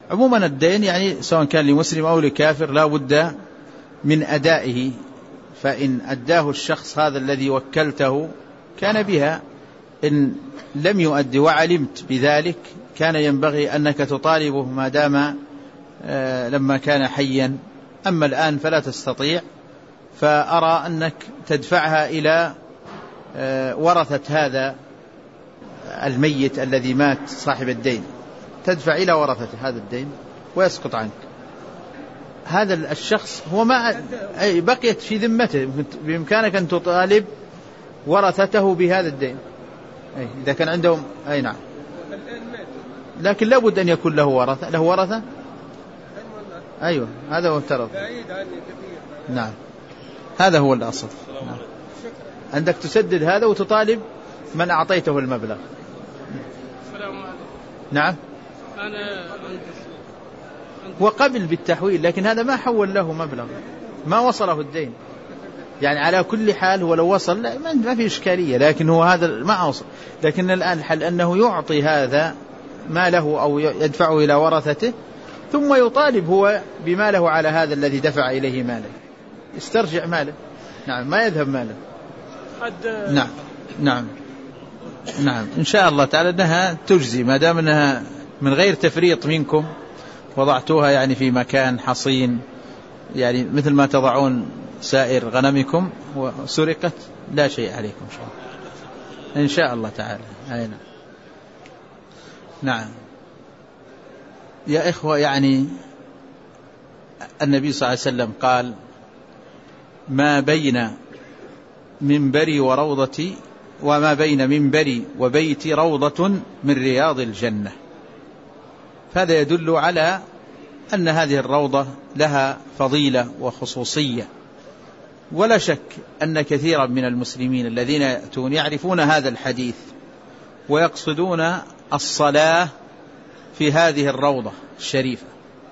عموما الدين يعني سواء كان لمسلم أو لكافر لا بد من أدائه، فإن أداه الشخص هذا الذي وكلته كان بها، إن لم يؤد وعلمت بذلك كان ينبغي أنك تطالبه ما دام لما كان حيا. أما الآن فلا تستطيع، فأرى أنك تدفعها إلى ورثة هذا الميت الذي مات صاحب الدين، تدفع إلى ورثة هذا الدين ويسقط عنك. هذا الشخص هو ما بقيت في ذمته، بإمكانك أن تطالب ورثته بهذا الدين إذا كان عندهم. أي نعم، لكن لابد أن يكون له ورثة. له ورثة؟ أيوة، هذا هو افترض. نعم، هذا هو الأصل. نعم. عندك تسدد هذا وتطالب من أعطيته المبلغ. نعم، وقبل بالتحويل، لكن هذا ما حول له مبلغ، ما وصله الدين. يعني على كل حال هو لو وصل ما في إشكالية، لكن هو هذا ما وصل. لكن الآن الحل أنه يعطي هذا ما له أو يدفعه إلى ورثته، ثم يطالب هو بما له على هذا الذي دفع إليه ماله، يسترجع ماله. نعم، ما يذهب ماله. نعم نعم نعم، إن شاء الله تعالى أنها تجزي ما دام أنها من غير تفريط منكم، وضعتوها يعني في مكان حصين، يعني مثل ما تضعون سائر غنمكم، وسرقت لا شيء عليكم إن شاء الله تعالى. أي نعم. نعم يا إخوة، يعني النبي صلى الله عليه وسلم قال: ما بين منبري وروضتي، وما بين منبري وبيتي روضة من رياض الجنة. فهذا يدل على أن هذه الروضة لها فضيلة وخصوصية. ولا شك أن كثيرا من المسلمين الذين يأتون يعرفون هذا الحديث ويقصدون الصلاة في هذه الروضة الشريفة.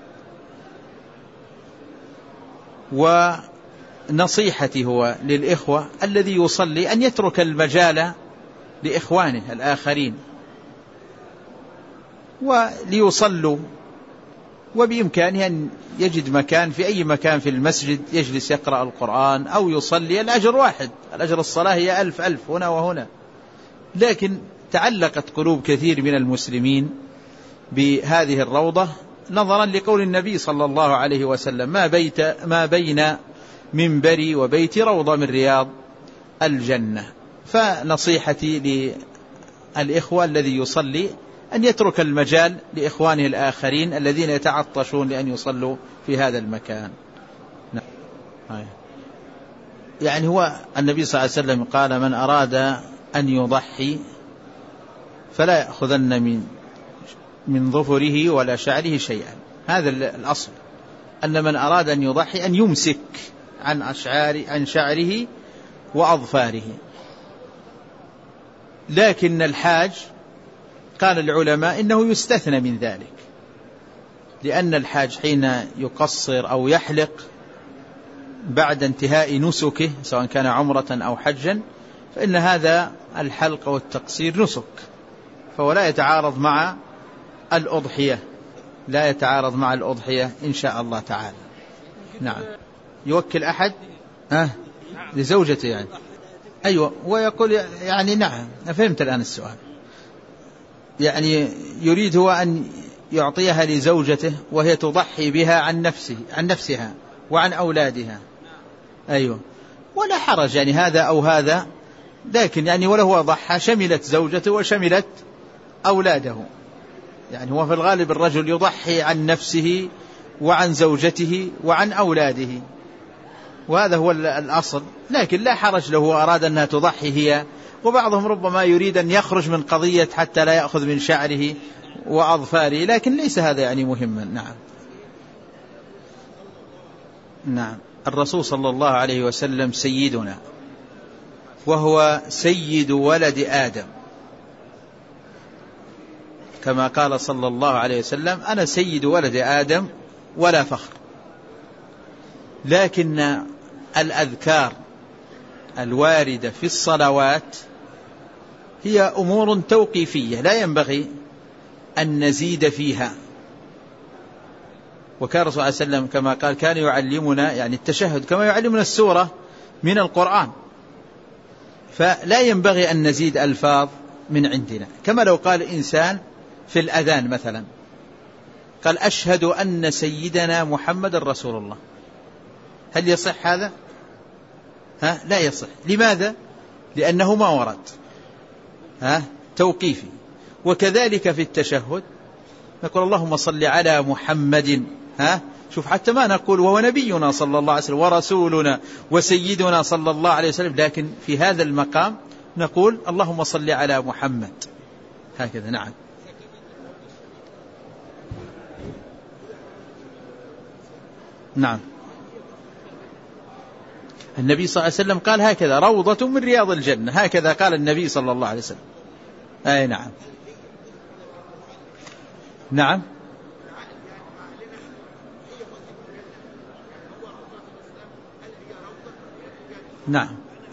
ونصيحتي هو للإخوة الذي يصلي أن يترك المجال لإخوانه الآخرين وليصلوا، وبإمكانه أن يجد مكان في أي مكان في المسجد يجلس يقرأ القرآن أو يصلي. الأجر واحد، الأجر الصلاة هي 1000 هنا وهنا. لكن تعلقت قلوب كثير من المسلمين بهذه الروضة نظرا لقول النبي صلى الله عليه وسلم: ما بين منبري وبيتي روضة من رياض الجنة. فنصيحتي للإخوة الذي يصلي أن يترك المجال لإخوانه الآخرين الذين يتعطشون لأن يصلوا في هذا المكان. يعني هو النبي صلى الله عليه وسلم قال: من أراد أن يضحي فلا يأخذن من ظفره ولا شعره شيئا. هذا الأصل، أن من أراد أن يضحي أن يمسك عن شعره وأظفاره. لكن الحاج قال العلماء إنه يستثنى من ذلك، لأن الحاج حين يقصر أو يحلق بعد انتهاء نسكه سواء كان عمرة أو حجا، فإن هذا الحلق والتقصير نسك، فهو لا يتعارض مع الأضحية، لا يتعارض مع الأضحية إن شاء الله تعالى. نعم. يوكل أحد لزوجته يعني. أيوة، ويقول يعني نعم، فهمت الآن السؤال. يعني يريد هو أن يعطيها لزوجته وهي تضحي بها عن نفسها وعن أولادها. أيوة، ولا حرج يعني هذا أو هذا، لكن يعني وله ضحى شملت زوجته وشملت أولاده. يعني هو في الغالب الرجل يضحي عن نفسه وعن زوجته وعن أولاده، وهذا هو الأصل. لكن لا حرج له أراد أنها تضحي هي، وبعضهم ربما يريد أن يخرج من قضية حتى لا يأخذ من شعره وأظفاره، لكن ليس هذا يعني مهما. نعم نعم. الرسول صلى الله عليه وسلم سيدنا، وهو سيد ولد آدم، كما قال صلى الله عليه وسلم: أنا سيد ولد آدم ولا فخر. لكن الأذكار الواردة في الصلوات هي أمور توقيفية لا ينبغي أن نزيد فيها، وكان الرسول صلى الله عليه وسلم كما قال كان يعلمنا يعني التشهد كما يعلمنا السورة من القرآن، فلا ينبغي أن نزيد ألفاظ من عندنا. كما لو قال إنسان في الأذان مثلا قال أشهد أن سيدنا محمد رسول الله، هل يصح هذا؟ لا يصح. لماذا؟ لأنه ما ورد توقيفي. وكذلك في التشهد نقول اللهم صل على محمد، شوف حتى ما نقول وهو نبينا صلى الله عليه وسلم ورسولنا وسيدنا صلى الله عليه وسلم، لكن في هذا المقام نقول اللهم صل على محمد هكذا. نعم. نعم. النبي صلى الله عليه وسلم قال هكذا روضة من رياض الجنة، هكذا قال النبي صلى الله عليه وسلم. أي نعم. نعم. نعم.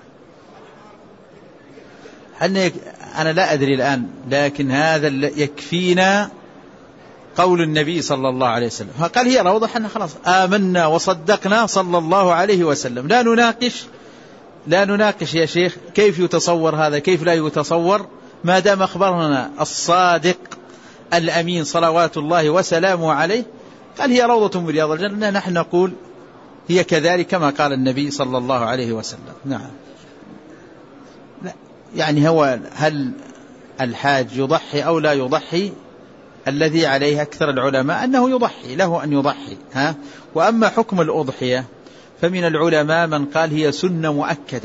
أنا لا أدري الآن، لكن هذا يكفينا قول النبي صلى الله عليه وسلم، قال هي روضة، حنا خلاص آمنا وصدقنا صلى الله عليه وسلم، لا نناقش يا شيخ كيف يتصور هذا كيف لا يتصور، ما دام أخبرنا الصادق الأمين صلوات الله وسلامه عليه قال هي روضة من رياض الجنة، نحن نقول هي كذلك كما قال النبي صلى الله عليه وسلم. نعم. لا يعني هو هل الحاج يضحي أو لا يضحي؟ الذي عليه أكثر العلماء أنه يضحي، له أن يضحي. وأما حكم الأضحية فمن العلماء من قال هي سنة مؤكدة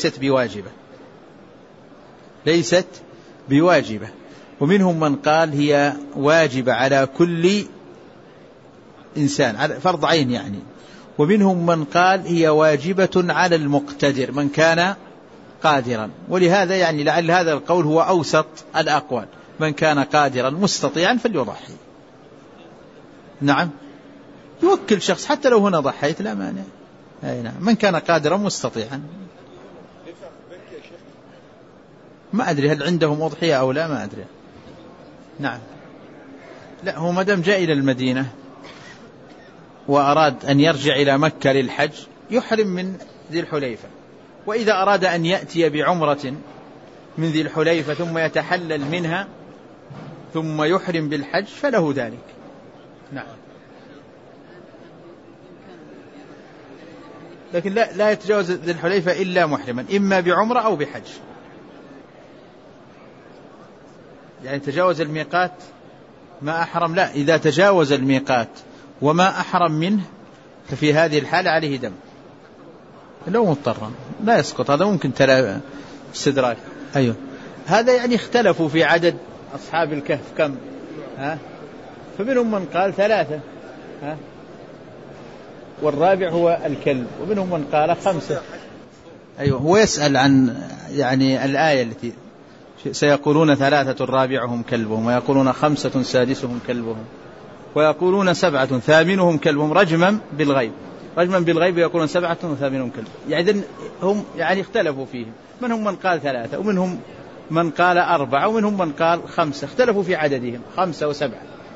ليست بواجبة، ومنهم من قال هي واجبة على كل إنسان فرض عين يعني، ومنهم من قال هي واجبة على المقتدر من كان قادرا، ولهذا يعني لعل هذا القول هو أوسط الأقوال، من كان قادرا مستطيعا فليضحي. نعم. يوكل شخص حتى لو هنا ضحيت لا مانع. نعم. من كان قادرا مستطيعا. ما أدري هل عندهم أضحية أو لا، ما أدري. نعم. لا هو مدام جاء إلى المدينة وأراد أن يرجع إلى مكة للحج يحرم من ذي الحليفة، وإذا أراد أن يأتي بعمرة من ذي الحليفة ثم يتحلل منها ثم يحرم بالحج فله ذلك. نعم. لكن لا يتجاوز ذي الحليفة إلا محرما، إما بعمرة أو بحج، يعني تجاوز الميقات ما أحرم، لا إذا تجاوز الميقات وما أحرم منه ففي هذه الحالة عليه دم لو مضطرا لا يسقط. هذا ممكن ترى استدراك. أيوه. هذا يعني اختلفوا في عدد أصحاب الكهف كم، فمنهم من قال 3 والرابع هو الكلب، ومنهم من قال 5. أيوه. هو يسأل عن يعني الآية التي سيقولون 3 رابعهم كلبهم، ويقولون 5 سادسهم كلبهم، ويقولون 7 ثامنهم كلبهم رجما بالغيب يقولون 7 وثامنهم كلبهم. يعني هم يعني اختلفوا فيهم، منهم من قال 3 ومنهم من قال 4 ومنهم من قال 5، اختلفوا في عددهم 5 و7.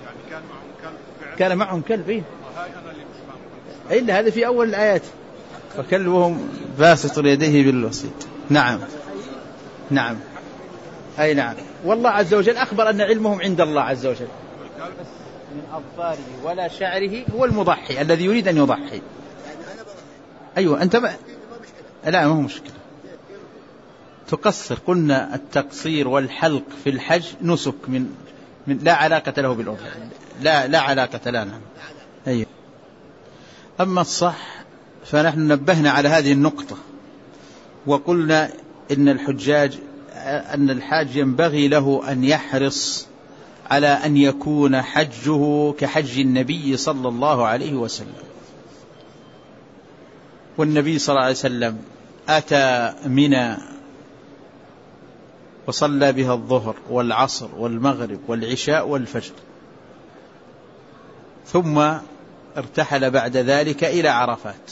كان معهم كلب. إلا هذا في أول الآيات وكلبهم باسط يديه بالوسيط. نعم. نعم. أي نعم. والله عز وجل أخبر أن علمهم عند الله عز وجل، من أظفاره ولا شعره هو المضحي الذي يريد أن يضحي. أيوة. أنت لا ما هو مشكلة تقصر، قلنا التقصير والحلق في الحج نسك من لا علاقة له بالأضحية، لا علاقة لا. نعم. أيوة. أما الصح فنحن نبهنا على هذه النقطة وقلنا إن الحاج ينبغي له أن يحرص على أن يكون حجه كحج النبي صلى الله عليه وسلم. والنبي صلى الله عليه وسلم أتى منى وصلى بها الظهر والعصر والمغرب والعشاء والفجر، ثم ارتحل بعد ذلك إلى عرفات.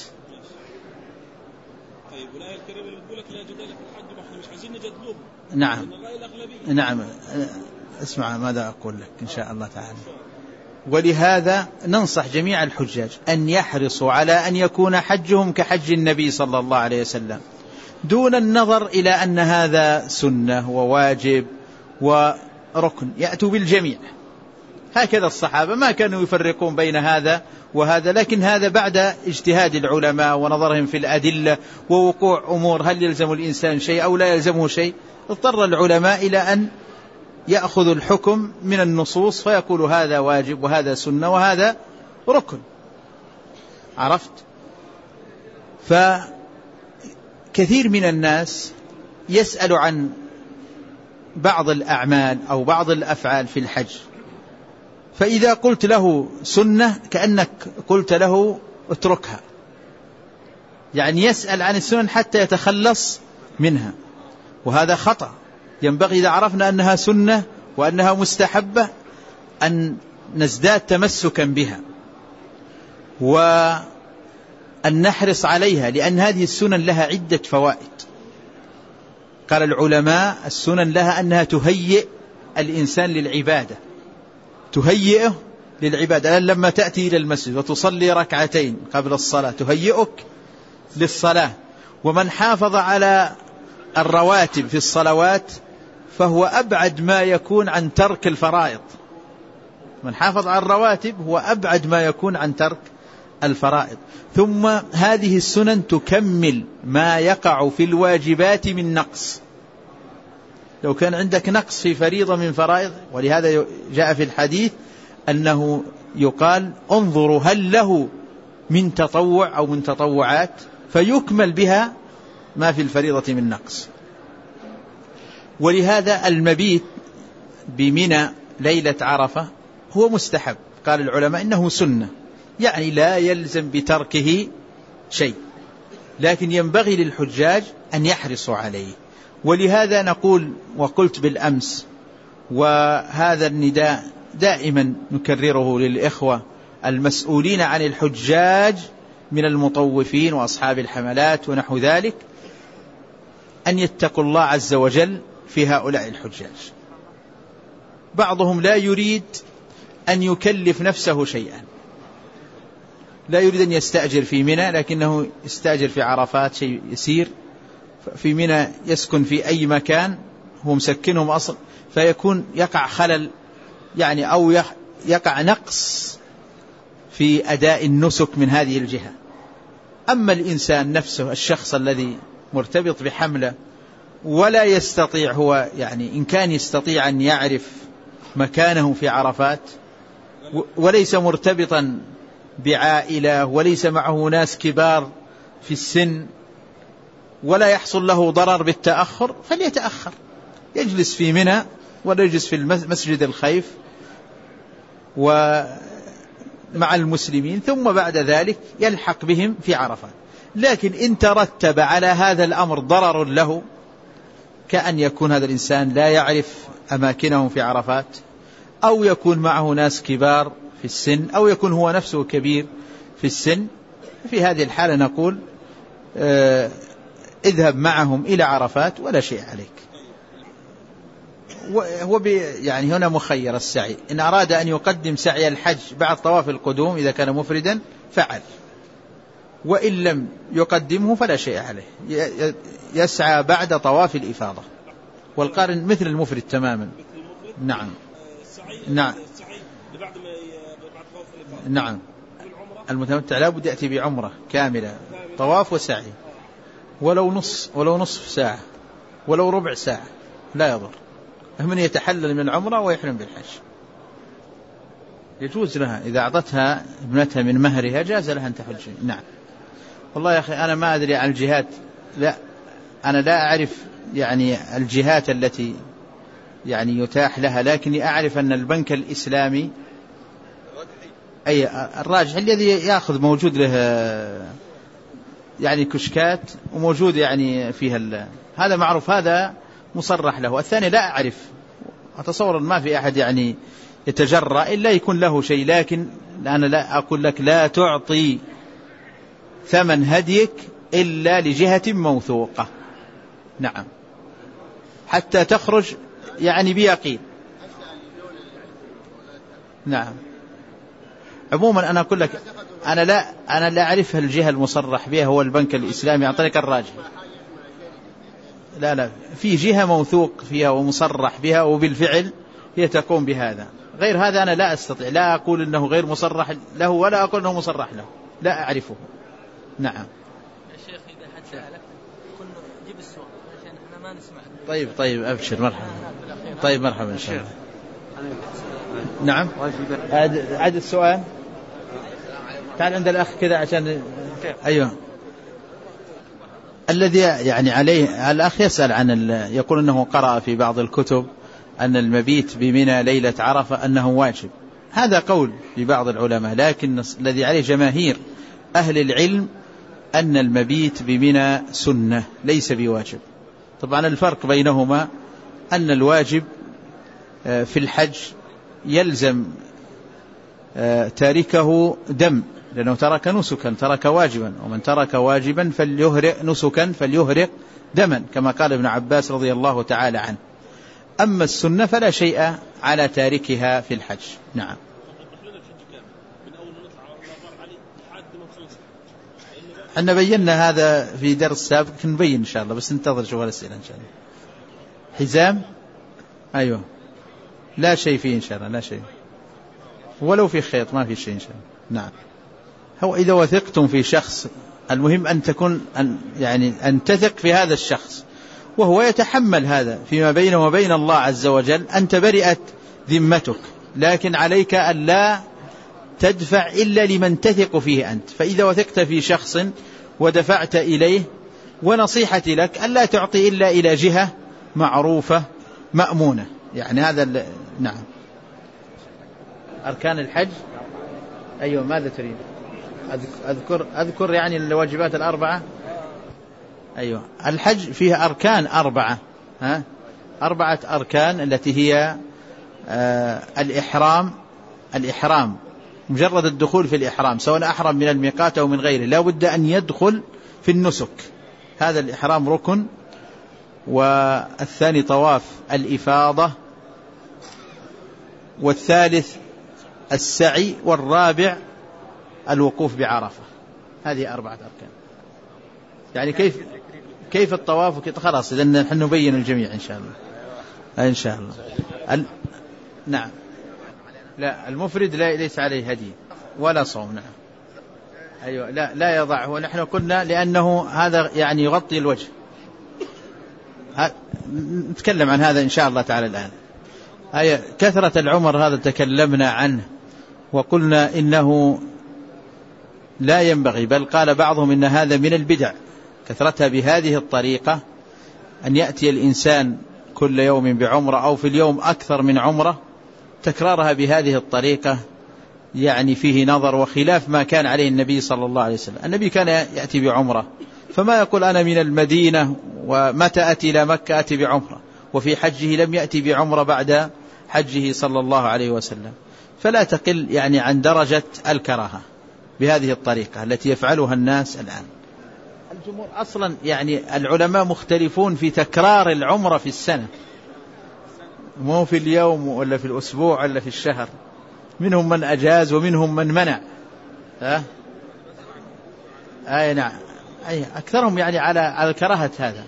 طيب والآية الكريمة اللي تقول لك لا جدال في الحج واحنا مش عايزين نجادلوهم. نعم. نعم. اسمع ماذا أقول لك إن شاء الله تعالى. ولهذا ننصح جميع الحجاج أن يحرصوا على أن يكون حجهم كحج النبي صلى الله عليه وسلم، دون النظر إلى أن هذا سنة وواجب وركن، يأتوا بالجميع. هكذا الصحابة ما كانوا يفرقون بين هذا وهذا، لكن هذا بعد اجتهاد العلماء ونظرهم في الأدلة ووقوع أمور هل يلزم الإنسان شيء أو لا يلزمه شيء، اضطر العلماء إلى أن يأخذ الحكم من النصوص فيقول هذا واجب وهذا سنة وهذا ركن. عرفت؟ فكثير من الناس يسأل عن بعض الأعمال أو بعض الأفعال في الحج، فإذا قلت له سنة كأنك قلت له اتركها، يعني يسأل عن السنن حتى يتخلص منها، وهذا خطأ. ينبغي إذا عرفنا أنها سنة وأنها مستحبة أن نزداد تمسكا بها وأن نحرص عليها، لأن هذه السنن لها عدة فوائد. قال العلماء السنن لها أنها تهيئ الإنسان للعبادة، تهيئه للعبادة. لما تأتي إلى المسجد وتصلي ركعتين قبل الصلاة تهيئك للصلاة. ومن حافظ على الرواتب في الصلوات فهو أبعد ما يكون عن ترك الفرائض. من حافظ على الرواتب هو أبعد ما يكون عن ترك الفرائض. ثم هذه السنن تكمل ما يقع في الواجبات من نقص. لو كان عندك نقص في فريضة من فرائض، ولهذا جاء في الحديث أنه يقال انظروا هل له من تطوع أو من تطوعات فيكمل بها ما في الفريضة من نقص. ولهذا المبيت بمنى ليلة عرفة هو مستحب. قال العلماء إنه سنة، يعني لا يلزم بتركه شيء، لكن ينبغي للحجاج أن يحرصوا عليه. ولهذا نقول وقلت بالأمس، وهذا النداء دائما نكرره للإخوة المسؤولين عن الحجاج من المطوفين وأصحاب الحملات ونحو ذلك، أن يتقوا الله عز وجل في هؤلاء الحجاج. بعضهم لا يريد أن يكلف نفسه شيئا، لا يريد أن يستأجر في منى لكنه يستأجر في عرفات شيء يسير، في منى يسكن في أي مكان هو مسكنهم أصلا، فيكون يقع خلل يعني أو يقع نقص في أداء النسك من هذه الجهة. أما الإنسان نفسه الشخص الذي مرتبط بحملة ولا يستطيع هو يعني إن كان يستطيع أن يعرف مكانه في عرفات وليس مرتبطا بعائلة وليس معه ناس كبار في السن ولا يحصل له ضرر بالتأخر، فليتأخر، يجلس في منى ولا يجلس في المسجد الخيف ومع المسلمين، ثم بعد ذلك يلحق بهم في عرفات. لكن إن ترتب على هذا الأمر ضرر له، كأن يكون هذا الإنسان لا يعرف أماكنهم في عرفات، أو يكون معه ناس كبار في السن، أو يكون هو نفسه كبير في السن، في هذه الحالة نقول اذهب معهم إلى عرفات ولا شيء عليك. هو يعني هنا مخير السعي، إن أراد أن يقدم سعي الحج بعد طواف القدوم إذا كان مفردا فعل، وإن لم يقدمه فلا شيء عليه، يسعى بعد طواف الإفاضة، والقارن مثل المفرد تماما. نعم نعم نعم. المتمتع لا بد يأتي بعمرة كاملة طواف وسعي، ولو نصف ساعة ولو ربع ساعة لا يضر، من يتحلل من العمرة ويحرم بالحج. يجوز لها إذا أعطتها ابنتها من مهرها جاز لها أن تحج. نعم. والله يا أخي أنا ما أدري عن الجهات، لا أنا لا أعرف يعني الجهات التي يعني يتاح لها، لكني أعرف أن البنك الإسلامي أي الراجح الذي يأخذ موجود له يعني كشكات وموجود يعني فيها هذا معروف، هذا مصرح له. الثاني لا أعرف، أتصور ما في أحد يعني يتجرأ إلا يكون له شيء، لكن أنا لا أقول لك لا تعطي ثمن هديك إلا لجهة موثوقة. نعم، حتى تخرج يعني بيقين. نعم عموما أنا أقول لك أنا لا أعرف الجهة المصرح بها هو البنك الإسلامي عن طريق الراجح. لا في جهة موثوق فيها ومصرح بها وبالفعل هي تقوم بهذا. غير هذا أنا لا أستطيع، لا أقول إنه غير مصرح له ولا أقول إنه مصرح له، لا أعرفه. نعم يا شيخ إذا حد سألك كنا جيب السؤال عشان إحنا ما نسمع. طيب أبشر، مرحبا. طيب مرحبا إن شاء الله. نعم عاد السؤال. تعال عند الأخ كذا عشان أيوه. الذي يعني عليه الأخ يسأل عن يقول أنه قرأ في بعض الكتب أن المبيت بمنى ليلة عرفة أنه واجب. هذا قول لبعض العلماء، لكن الذي عليه جماهير أهل العلم أن المبيت بمنى سنة ليس بواجب. طبعا الفرق بينهما أن الواجب في الحج يلزم تاركه دم، لأنه ترك نسكا، ترك واجبا، ومن ترك واجبا فليهرق نسكا فليهرق دما، كما قال ابن عباس رضي الله تعالى عنه. أما السنة فلا شيء على تاركها في الحج. نعم. احنا بينا هذا في درس سابق، نبين إن شاء الله، بس انتظر شوف الأسئلة إن شاء الله. حزام أيوه لا شيء فيه إن شاء الله، لا شيء، ولو في خيط ما في شيء إن شاء الله. نعم. هو إذا وثقتم في شخص المهم أن تكون أن تثق في هذا الشخص وهو يتحمل هذا فيما بينه وبين الله عز وجل، أنت برئت ذمتك، لكن عليك أن لا تدفع إلا لمن تثق فيه أنت. فإذا وثقت في شخص ودفعت إليه، ونصيحتي لك أن لا تعطي إلا إلى جهة معروفة مأمونة. يعني هذا نعم. أركان الحج أيوة ماذا تريد؟ أذكر يعني الواجبات الأربعة. أيوة الحج فيها أركان أربعة، 4 أركان التي هي الإحرام، مجرد الدخول في الإحرام، سواء أحرم من الميقات أو من غيره، لا بد أن يدخل في النسك، هذا الإحرام ركن. والثاني طواف الإفاضة، والثالث السعي، والرابع الوقوف بعرفة. هذه 4 أركان. يعني كيف الطواف وكيف خلاص إذن نحن نبين الجميع إن شاء الله. إن شاء الله. نعم. لا المفرد ليس عليه هدي ولا صوم. نعم. أيوة لا يضعه، ونحن قلنا لأنه هذا يعني يغطي الوجه. نتكلم عن هذا إن شاء الله تعالى الآن. كثرة العمر هذا تكلمنا عنه وقلنا إنه لا ينبغي، بل قال بعضهم إن هذا من البدع كثرتها بهذه الطريقة، أن يأتي الإنسان كل يوم بعمرة أو في اليوم أكثر من عمرة، تكرارها بهذه الطريقة يعني فيه نظر وخلاف ما كان عليه النبي صلى الله عليه وسلم. النبي كان يأتي بعمرة، فما يقول أنا من المدينة ومتى أتي إلى مكة أتي بعمرة، وفي حجه لم يأتي بعمرة بعد حجه صلى الله عليه وسلم. فلا تقل يعني عن درجة الكراهة بهذه الطريقة التي يفعلها الناس الآن. الجمهور أصلا يعني العلماء مختلفون في تكرار العمرة في السنة، مو في اليوم ولا في الأسبوع ولا في الشهر، منهم من أجاز ومنهم من منع. نعم. أكثرهم يعني على الكراهة. هذا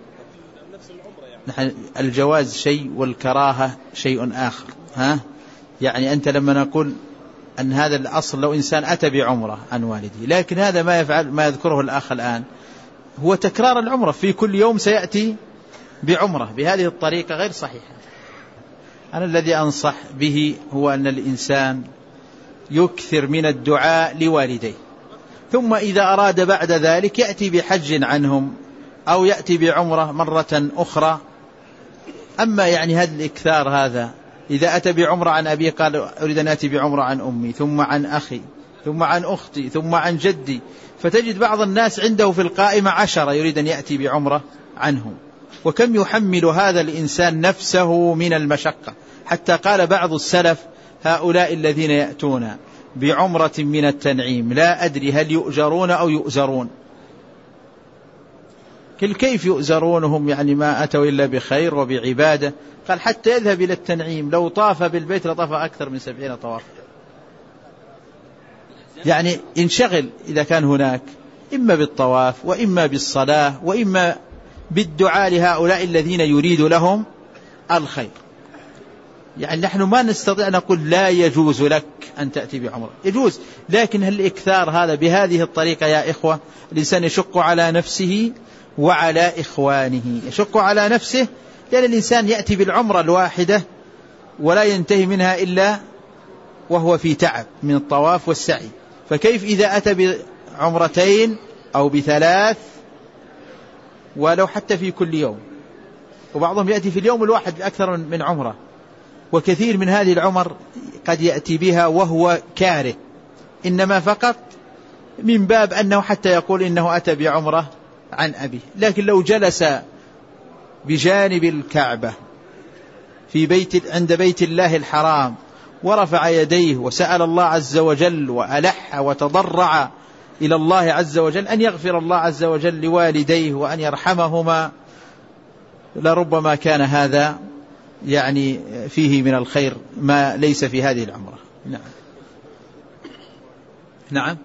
نحن الجواز شيء والكراهة شيء آخر. يعني أنت لما نقول أن هذا الأصل لو إنسان أتى بعمرة عن والده، لكن هذا ما يفعل ما يذكره الأخ الآن هو تكرار العمرة، في كل يوم سيأتي بعمرة بهذه الطريقة غير صحيحة. أنا الذي أنصح به هو أن الإنسان يكثر من الدعاء لوالديه، ثم إذا أراد بعد ذلك يأتي بحج عنهم أو يأتي بعمرة مرة أخرى. أما يعني هذا الإكثار هذا، إذا أتى بعمرة عن أبي قال أريد أن أتي بعمرة عن أمي، ثم عن أخي، ثم عن أختي، ثم عن جدي، فتجد بعض الناس عنده في القائمة 10 يريد أن يأتي بعمرة عنهم. وكم يحمل هذا الإنسان نفسه من المشقة، حتى قال بعض السلف هؤلاء الذين يأتون بعمرة من التنعيم لا أدري هل يؤجرون أو يؤزرون. كيف يؤزرونهم؟ يعني ما أتوا إلا بخير وبعبادة. قال حتى يذهب إلى التنعيم لو طاف بالبيت لطاف أكثر من 70 طواف. يعني انشغل إذا كان هناك إما بالطواف وإما بالصلاة وإما بالدعاء لهؤلاء الذين يريد لهم الخير. يعني نحن ما نستطيع نقول لا يجوز لك أن تأتي بعمرة، يجوز، لكن هل الإكثار هذا بهذه الطريقة يا إخوة الإنسان يشق على نفسه وعلى إخوانه. يشق على نفسه لأن الإنسان يأتي بالعمرة الواحدة ولا ينتهي منها إلا وهو في تعب من الطواف والسعي، فكيف إذا أتى بعمرتين أو بثلاث ولو حتى في كل يوم؟ وبعضهم يأتي في اليوم الواحد أكثر من عمرة، وكثير من هذه العمر قد يأتي بها وهو كاره، إنما فقط من باب أنه حتى يقول إنه أتى بعمرة عن أبيه. لكن لو جلس بجانب الكعبة في عند بيت الله الحرام ورفع يديه وسأل الله عز وجل وألح وتضرع إلى الله عز وجل أن يغفر الله عز وجل لوالديه وأن يرحمهما، لربما كان هذا يعني فيه من الخير ما ليس في هذه العمرة. نعم نعم.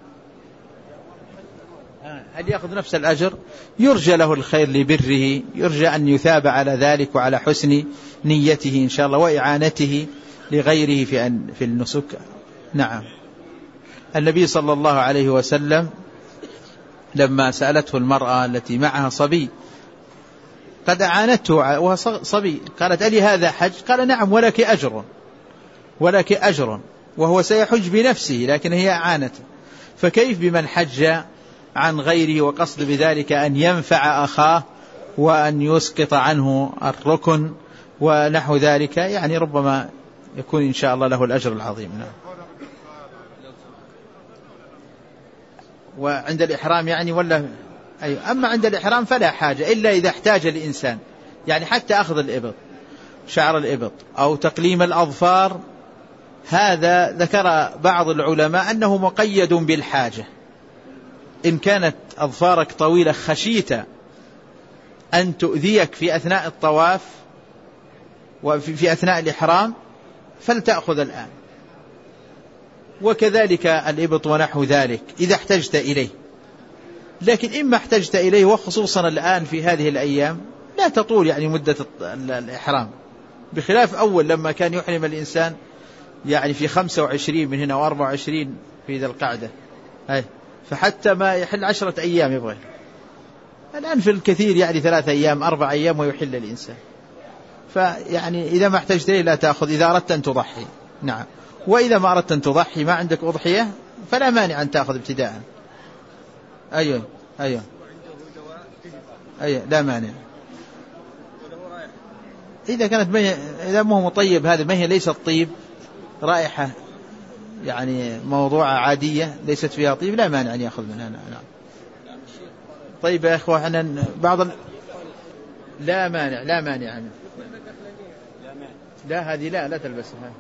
هل يأخذ نفس الأجر؟ يرجى له الخير لبره، يرجى أن يثاب على ذلك وعلى حسن نيته إن شاء الله وإعانته لغيره في النسك. نعم. النبي صلى الله عليه وسلم لما سألته المرأة التي معها صبي قد أعانته وهو صبي، قالت ألي هذا حج؟ قال نعم ولك أجر، ولك أجر، وهو سيحج بنفسه لكن هي أعانته. فكيف بمن حج عن غيره وقصد بذلك أن ينفع أخاه وأن يسقط عنه الركن ونحو ذلك، يعني ربما يكون إن شاء الله له الأجر العظيم. نعم. وعند الإحرام يعني ولا أيوة. أما عند الإحرام فلا حاجة إلا إذا احتاج الإنسان، يعني حتى أخذ الإبط، شعر الإبط أو تقليم الأظفار، هذا ذكر بعض العلماء أنه مقيد بالحاجة. إن كانت أظفارك طويلة خشيت أن تؤذيك في أثناء الطواف وفي أثناء الإحرام فلتأخذ الآن، وكذلك الإبط ونحو ذلك إذا احتجت إليه. لكن إما احتجت إليه وخصوصا الآن في هذه الأيام لا تطول يعني مدة الإحرام، بخلاف أول لما كان يحرم الإنسان يعني في 25 من هنا و24 في ذي القعدة، فحتى ما يحل 10 أيام يبغى. الآن في الكثير يعني 3 أيام 4 أيام ويحل الإنسان. فيعني إذا ما احتجت إليه لا تأخذ إذا أردت أن تضحي. نعم. وإذا ما أردت أن تضحي ما عندك أضحية فلا مانع أن تأخذ ابتداء. أيوة أيوة أيوة لا مانع. إذا كانت إذا ما هو مطيب هذا ما هي ليست طيب، رائحة يعني موضوعة عادية ليست فيها طيب لا مانع أن يأخذ منها. نعم. طيب يا إخوة أحنا لا مانع لا مانع عنه. لا هذه لا تلبسها،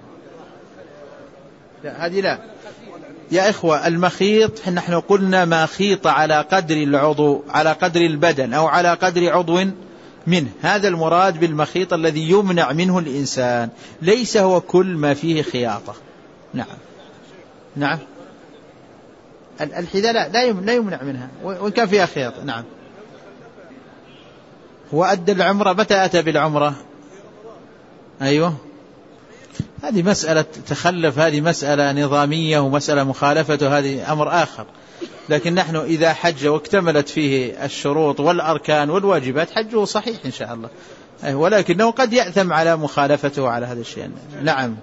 لا هذه لا. يا إخوة المخيط نحن قلنا ما خيط على قدر العضو، على قدر البدن أو على قدر عضو منه، هذا المراد بالمخيط الذي يمنع منه الإنسان، ليس هو كل ما فيه خياطة. نعم نعم. الحذاء لا يمنع منها وإن كان فيها خياطة. نعم. هو أدى العمرة، متى أتى بالعمرة؟ أيوه هذه مسألة تخلف، هذه مسألة نظامية ومسألة مخالفة، هذه أمر آخر. لكن نحن إذا حج واكتملت فيه الشروط والأركان والواجبات حجه صحيح إن شاء الله، ولكنه قد يأثم على مخالفته على هذا الشيء. نعم.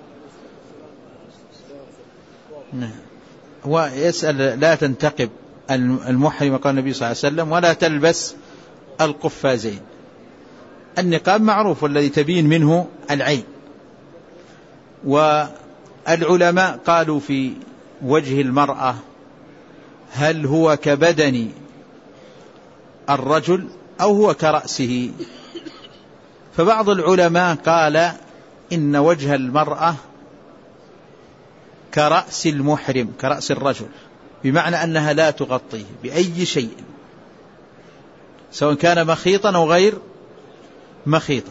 هو يسأل لا تنتقب المحرم قال النبي صلى الله عليه وسلم ولا تلبس القفازين. النقاب معروف والذي تبين منه العين، والعلماء قالوا في وجه المرأة هل هو كبدن الرجل أو هو كرأسه؟ فبعض العلماء قال إن وجه المرأة كرأس المحرم، كرأس الرجل، بمعنى أنها لا تغطيه بأي شيء سواء كان مخيطا أو غير مخيطا.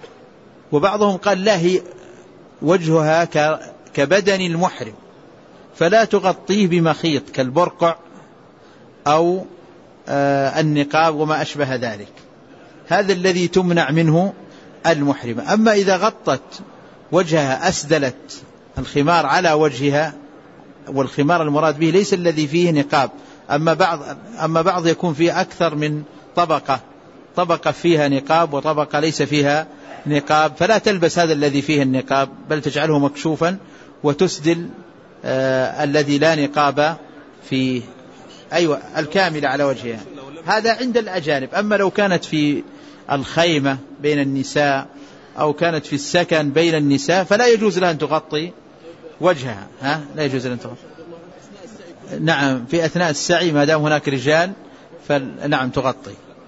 وبعضهم قال لا، هي وجهها كبدن المحرم، فلا تغطيه بمخيط كالبرقع أو النقاب وما أشبه ذلك، هذا الذي تمنع منه المحرمة. أما إذا غطت وجهها أسدلت الخمار على وجهها، والخمار المراد به ليس الذي فيه نقاب، أما بعض يكون فيه أكثر من طبقة فيها نقاب وطبقة ليس فيها نقاب، فلا تلبس هذا الذي فيه النقاب بل تجعله مكشوفا وتسدل الذي لا نقاب فيه، أيوة الكاملة على وجهها. هذا عند الأجانب. أما لو كانت في الخيمة بين النساء أو كانت في السكن بين النساء فلا يجوز لها أن تغطي وجهها، لا يجوز لها أن تغطي. نعم في أثناء السعي ما دام هناك رجال فنعم تغطي.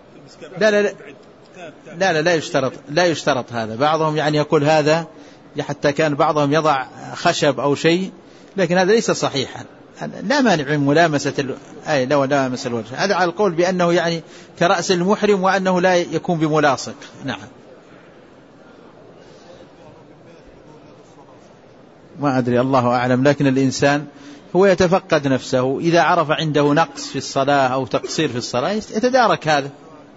لا يشترط هذا. بعضهم يعني يقول هذا، حتى كان بعضهم يضع خشب أو شيء، لكن هذا ليس صحيحا. لا مانع من ملامسة لو لامس الوجه، هذا على القول بأنه يعني كرأس المحرم وأنه لا يكون بملاصق. نعم ما أدري الله أعلم، لكن الإنسان هو يتفقد نفسه، إذا عرف عنده نقص في الصلاة أو تقصير في الصلاة يتدارك هذا.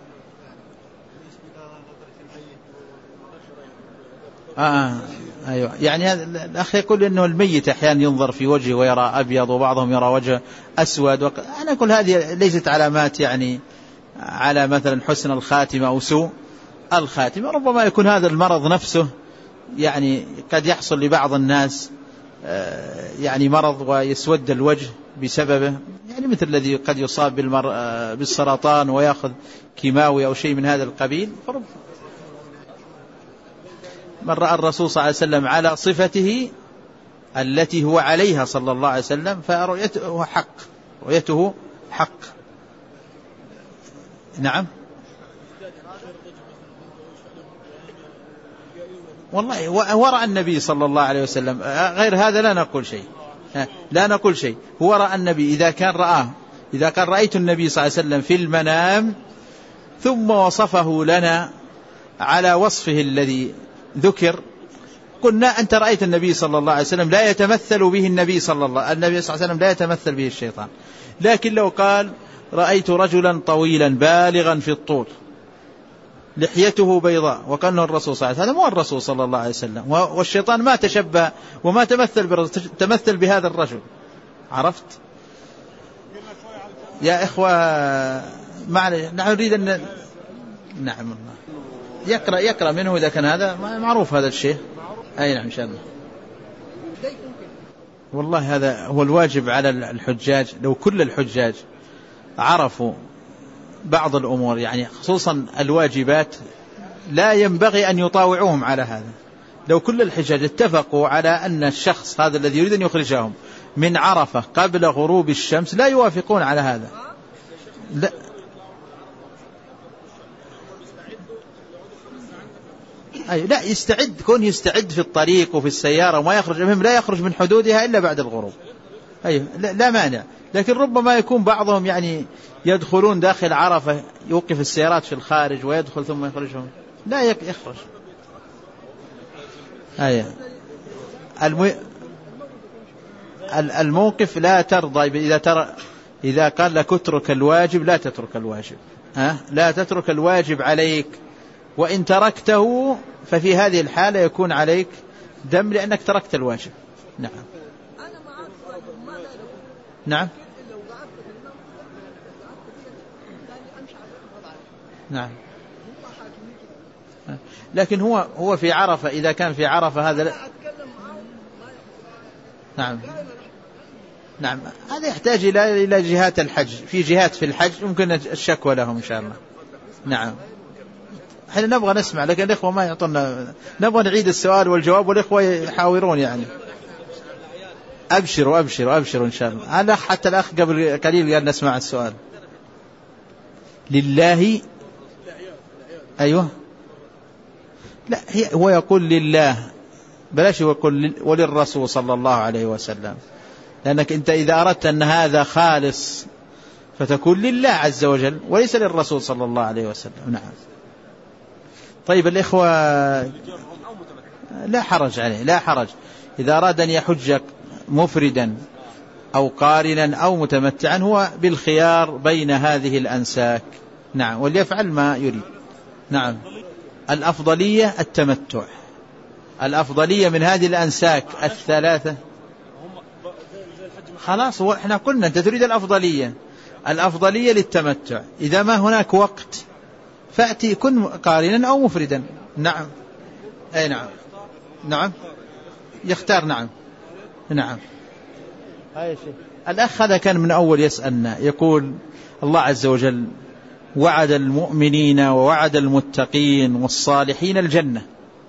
أيوة يعني الأخ يقول إنه الميت أحيانا ينظر في وجهه ويرى أبيض وبعضهم يرى وجه أسود أنا أقول هذه ليست علامات يعني على مثلا حسن الخاتمة أو سوء الخاتمة. ربما يكون هذا المرض نفسه يعني قد يحصل لبعض الناس يعني مرض ويسود الوجه بسببه، يعني مثل الذي قد يصاب بالسرطان ويأخذ كيماوي أو شيء من هذا القبيل. من رأى الرسول صلى الله عليه وسلم على صفته التي هو عليها صلى الله عليه وسلم فرؤيته حق، رؤيته حق. نعم والله ورأى النبي صلى الله عليه وسلم، غير هذا لا نقول شيء. هو رأى النبي إذا كان رأيت النبي صلى الله عليه وسلم في المنام ثم وصفه لنا على وصفه الذي ذكر، قلنا أنت رأيت النبي صلى الله عليه وسلم لا يتمثل به النبي صلى الله عليه وسلم لا يتمثل به الشيطان. لكن لو قال رأيت رجلا طويلا بالغا في الطول لحيته بيضاء وكأنه الرسول صلى الله عليه وسلم، هذا مو الرسول صلى الله عليه وسلم، والشيطان ما تشبه وما تمثل بهذا الرجل. عرفت يا إخوة؟ نحن نريد أن نعم يقرأ منه إذا كان هذا معروف هذا الشيء. أي نعم إن شاء الله. والله هذا هو الواجب على الحجاج. لو كل الحجاج عرفوا بعض الأمور يعني خصوصا الواجبات لا ينبغي أن يطاوعوهم على هذا. لو كل الحجاج اتفقوا على أن الشخص هذا الذي يريد أن يخرجهم من عرفة قبل غروب الشمس لا يوافقون على هذا. لا يستعد في الطريق وفي السيارة وما يخرج، المهم لا يخرج من حدودها إلا بعد الغروب. لا مانع، لكن ربما يكون بعضهم يعني يدخلون داخل عرفة يوقف السيارات في الخارج ويدخل ثم يخرجهم، لا يخرج. الموقف لا ترضى إذا قال لك اترك الواجب لا تترك الواجب، لا تترك الواجب عليك، وإن تركته ففي هذه الحالة يكون عليك دم لأنك تركت الواجب. نعم لكن هو في عرفة، إذا كان في عرفة هذا نعم هذا يحتاج إلى جهات الحج، في جهات في الحج يمكن الشكوى لهم إن شاء الله. نعم احنا نبغى نسمع لكن الإخوة ما يعطونا، نبغى نعيد السؤال والجواب والإخوة يحاورون يعني. أبشروا إن شاء الله. أنا حتى الأخ قبل قليل قال نسمع السؤال. لله أيوه لا هو يقول لله، بلاش يقول وللرسول صلى الله عليه وسلم، لأنك أنت إذا أردت أن هذا خالص فتكون لله عز وجل وليس للرسول صلى الله عليه وسلم. نعم طيب الإخوة لا حرج عليه، لا حرج إذا أراد أن يحج مفردا أو قارنا أو متمتعا هو بالخيار بين هذه الأنساك. نعم، وليفعل ما يريد. نعم، الأفضلية التمتع، الأفضلية من هذه الأنساك الثلاثة. خلاص، احنا قلنا أنت تريد الأفضلية، الأفضلية للتمتع. إذا ما هناك وقت فأتي كن قارنا أو مفردا. نعم، أي نعم، نعم يختار. نعم، نعم. الأخ هذا كان من أول يسألنا، يقول الله عز وجل وعد المؤمنين ووعد المتقين والصالحين الجنة،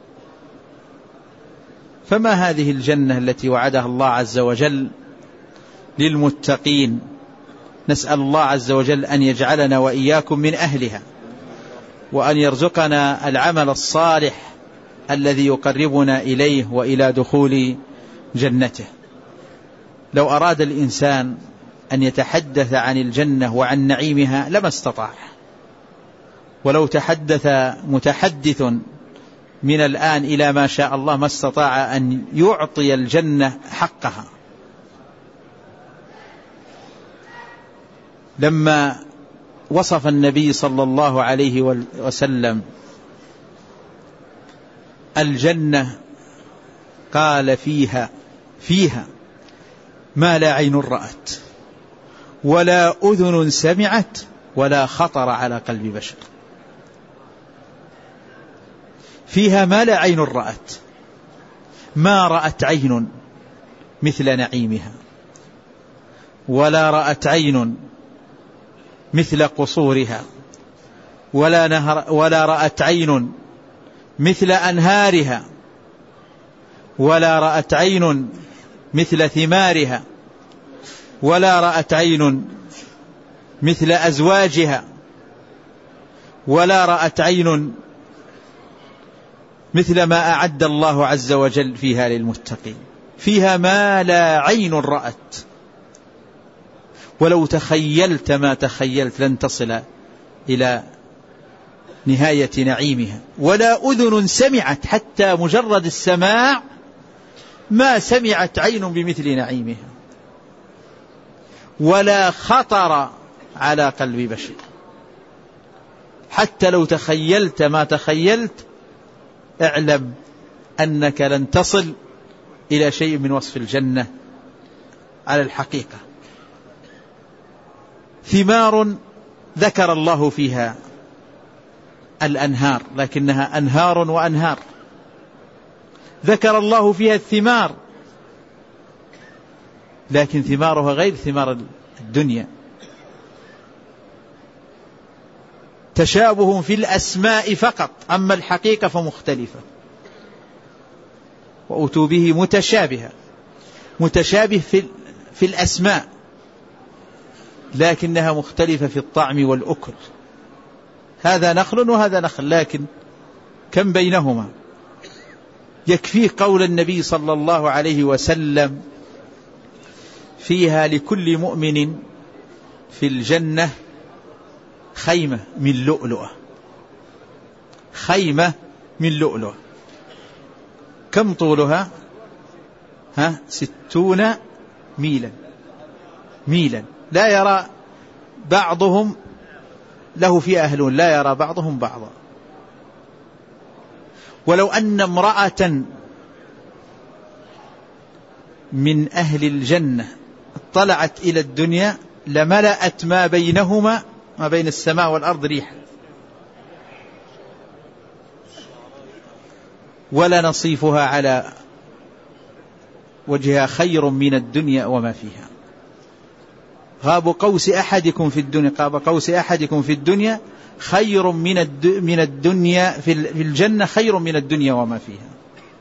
فما هذه الجنة التي وعدها الله عز وجل للمتقين؟ نسأل الله عز وجل أن يجعلنا وإياكم من أهلها، وأن يرزقنا العمل الصالح الذي يقربنا إليه وإلى دخول جنته. لو أراد الإنسان أن يتحدث عن الجنة وعن نعيمها لما استطاع، ولو تحدث متحدث من الآن إلى ما شاء الله ما استطاع أن يعطي الجنة حقها. لما وصف النبي صلى الله عليه وسلم الجنة قال فيها ما لا عين رأت ولا أذن سمعت ولا خطر على قلب بشر. فيها ما لا عين رأت، ما رأت عين مثل نعيمها، ولا رأت عين مثل قصورها، ولا رأت عين مثل أنهارها، ولا رأت عين مثل ثمارها، ولا رأت عين مثل أزواجها، ولا رأت عين مثل ما أعد الله عز وجل فيها للمتقين. فيها ما لا عين رأت، ولو تخيلت ما تخيلت لن تصل إلى نهاية نعيمها. ولا أذن سمعت، حتى مجرد السماع ما سمعت عين بمثل نعيمها، ولا خطر على قلب بشر. حتى لو تخيلت ما تخيلت اعلم أنك لن تصل إلى شيء من وصف الجنة على الحقيقة. ثمار ذكر الله فيها الأنهار، لكنها أنهار وأنهار. ذكر الله فيها الثمار، لكن ثمارها غير ثمار الدنيا. تشابه في الأسماء فقط، أما الحقيقة فمختلفة. وأتوا به متشابه في الأسماء، لكنها مختلفة في الطعم والأكل. هذا نخل وهذا نخل، لكن كم بينهما. يكفيه قول النبي صلى الله عليه وسلم فيها لكل مؤمن في الجنة خيمة من لؤلؤة. خيمة من لؤلؤة. كم طولها؟ 60 ميلا. لا يرى بعضهم له في أهلون، لا يرى بعضهم بعضا. ولو أن امرأة من أهل الجنة اطلعت إلى الدنيا لملأت ما بينهما، ما بين السماء والأرض، ريحا، ولا نصيفها على وجهها خير من الدنيا وما فيها. قاب قوس أحدكم في الدنيا خير من الدنيا في الجنة، خير من الدنيا وما فيها.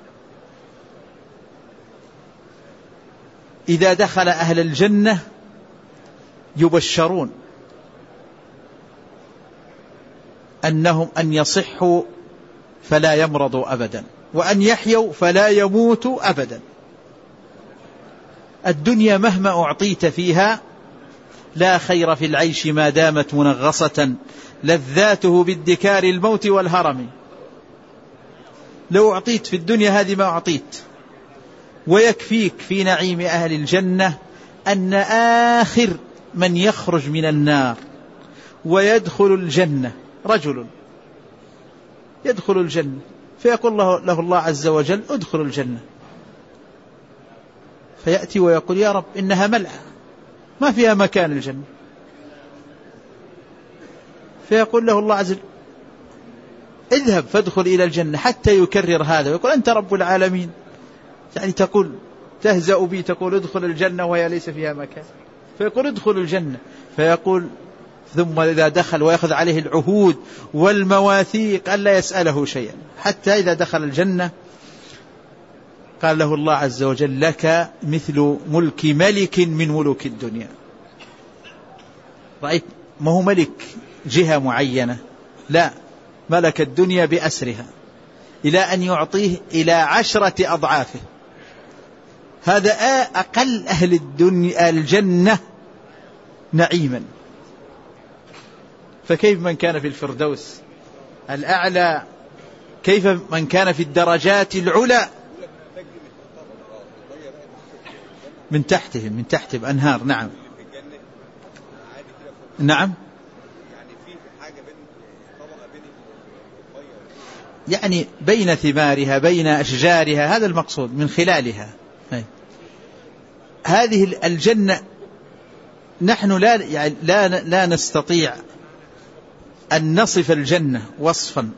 إذا دخل أهل الجنة يبشرون أن يصحوا فلا يمرضوا أبدا، وأن يحيوا فلا يموتوا أبدا. الدنيا مهما أعطيت فيها لا خير في العيش ما دامت منغصة لذاته بالدكار الموت والهرم. لو أعطيت في الدنيا هذه ما أعطيت، ويكفيك في نعيم أهل الجنة أن آخر من يخرج من النار ويدخل الجنة رجل يدخل الجنة، فيقول له الله عز وجل ادخل الجنة، فيأتي ويقول يا رب إنها ملأة ما فيها مكان الجنة، فيقول له الله عز وجل اذهب فادخل إلى الجنة، حتى يكرر هذا ويقول أنت رب العالمين، يعني تقول تهزأ بي تقول ادخل الجنة وهي ليس فيها مكان، فيقول ادخل الجنة، فيقول ثم إذا دخل ويأخذ عليه العهود والمواثيق ألا يسأله شيئا، حتى إذا دخل الجنة قال له الله عز وجل لك مثل ملك ملك من ملوك الدنيا. رأيت ما هو ملك جهة معينة، لا، ملك الدنيا بأسرها إلى أن يعطيه إلى 10 أضعافه. هذا أقل أهل الدنيا الجنة نعيما، فكيف من كان في الفردوس الأعلى، كيف من كان في الدرجات العلى من تحتهم أنهار. نعم نعم، يعني بين ثمارها بين أشجارها، هذا المقصود من خلالها. هذه الجنة نحن لا نستطيع أن نصف الجنة وصفا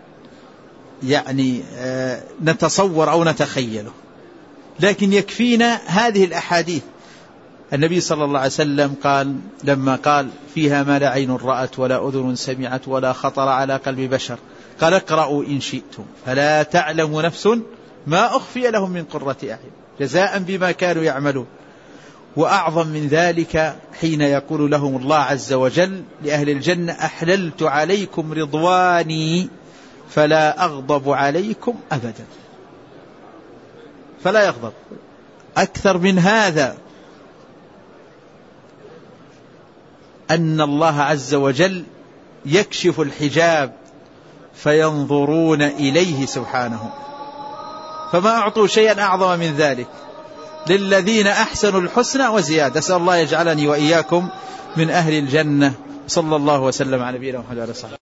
يعني نتصور أو نتخيله، لكن يكفينا هذه الأحاديث. النبي صلى الله عليه وسلم قال لما قال فيها ما لا عين رأت ولا أذن سمعت ولا خطر على قلب بشر، قال اقرأوا إن شئتم فلا تعلم نفس ما أخفي لهم من قرة أعين جزاء بما كانوا يعملون. وأعظم من ذلك حين يقول لهم الله عز وجل لأهل الجنة أحللت عليكم رضواني فلا أغضب عليكم أبدا، فلا يغضب. أكثر من هذا أن الله عز وجل يكشف الحجاب فينظرون إليه سبحانه، فما أعطوا شيئا أعظم من ذلك. للذين أحسنوا الحسنى وزيادة. أسأل الله يجعلني وإياكم من أهل الجنة. صلى الله وسلم على نبينا محمد وعلى آله وصحبه.